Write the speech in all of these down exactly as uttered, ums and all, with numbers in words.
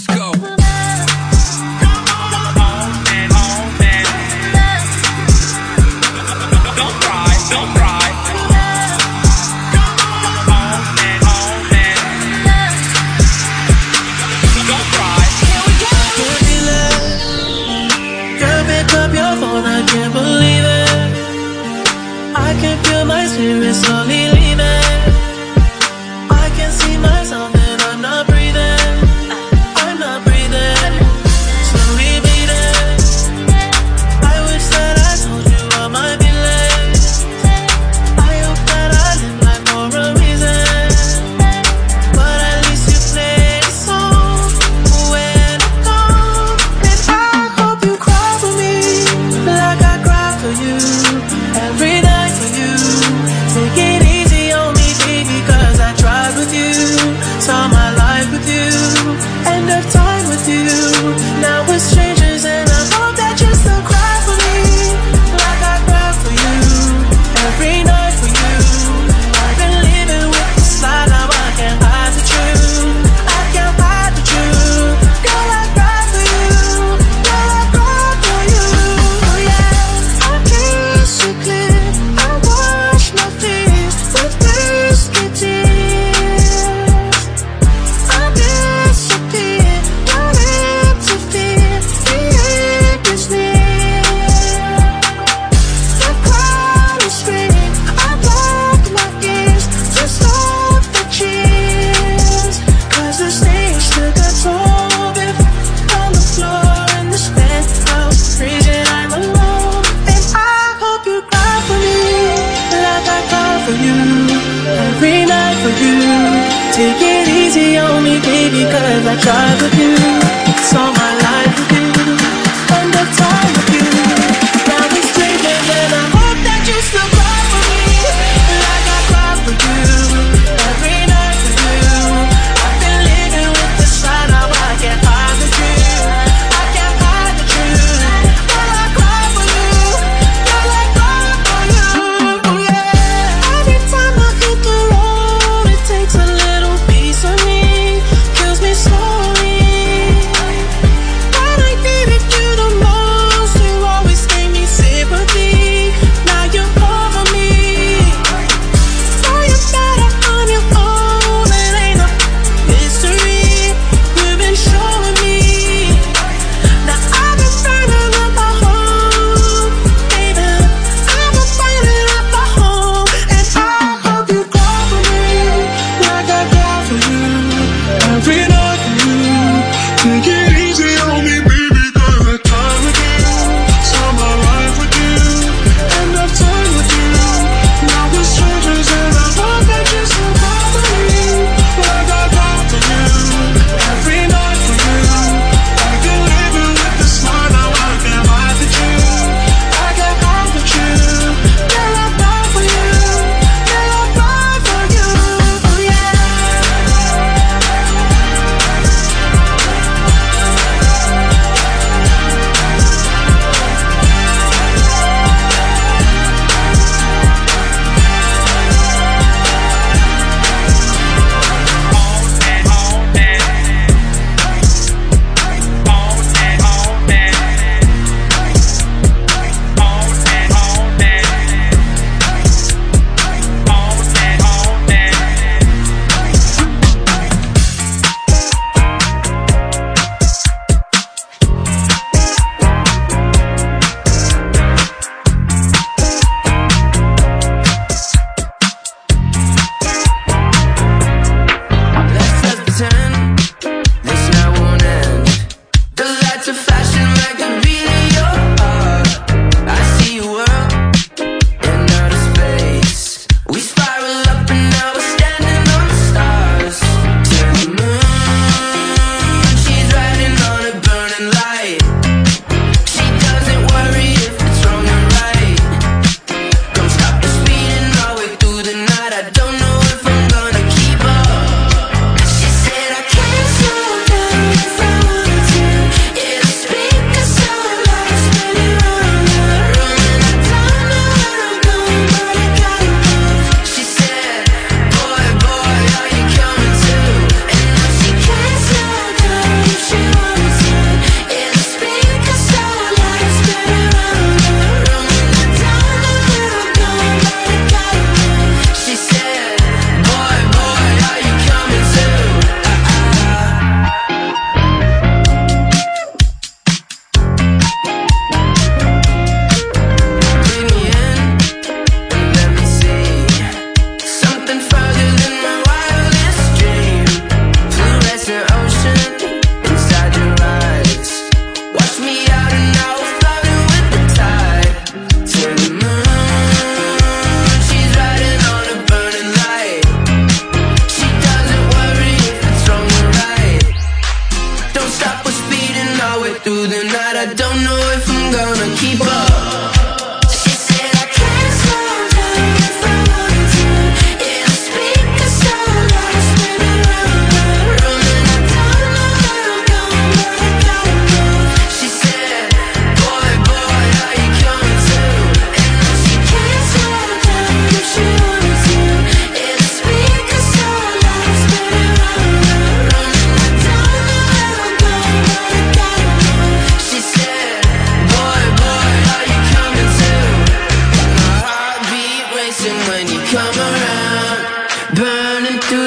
Let's go. Don't cry, don't cry. Don't cry. Girl, pick up your phone, I can't believe it. I can feel my spirit slowly leaving. I can see myself and I'm not breathing. I'm not breathing. Slowly bleeding. I wish that I told you all my feelings. I hope that I live life for a reason. But at least you played a song when I'm gone. And I hope you cry for me like I cry for you. Every night for you. Take it easy on me, baby, cause I tried with you. Saw my life with you. End of time with you. Now we're strangers and I hope that you still cry for me like I cry for you. Every night for you. I've been living with this lie, now I can't hide the truth. I can't hide the truth. Girl, I cry for you. Girl, I cry for you. Oh yeah, I kiss you clear. I wash my fears with thirsty tears. I disappear, don't interfere. The end is near. The crowd is free. I block my ears to stop the cheers. Cause the stage took a toll with on the floor in this penthouse. Freezing, I'm alone. And I hope you cry for me like I cry for you. Every night for you. Take it easy on me, baby, cause I tried with you. Saw my life with you. End of time with you. Now we're strangers and I hope that you still cry for me like I cry for you. Every night for you. I've been living with the side, now I can't hide the truth. I can't hide the truth. Girl, I cry for you. Girl, I cry for you. Oh yeah. Every time I hit the road, it takes a little piece of me. Kills me slowly.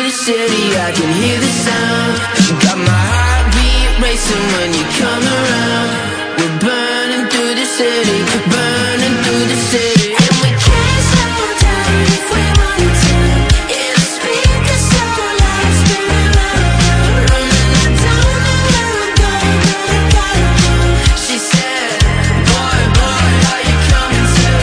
the city, I can hear the sound. Got my heartbeat racing when you come around. We're burning through the city, burning through the city. And we can't slow down if we wanted to. Yeah, the speakers so loud, spinning round. Running, I don't know where I'm going, but I gotta move. She said, boy, boy, are you coming too?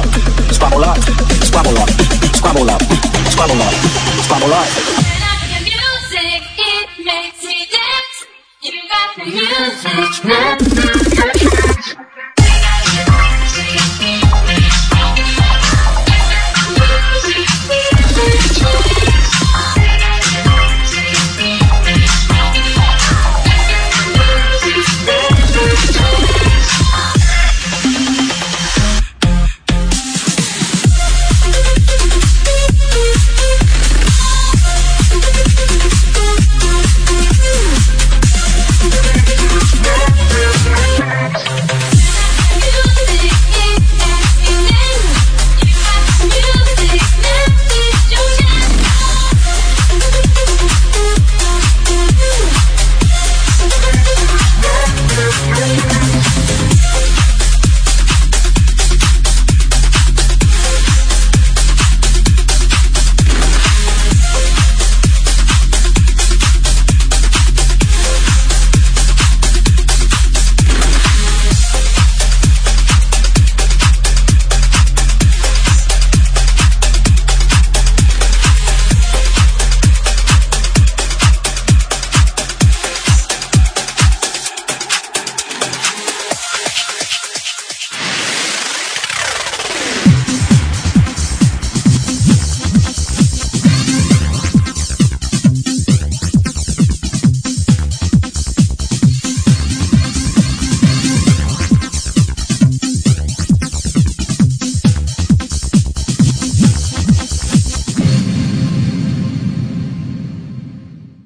squabble up, squabble up, squabble up, squabble up, squabble up. Turn up the music, it makes me dance. You got the music,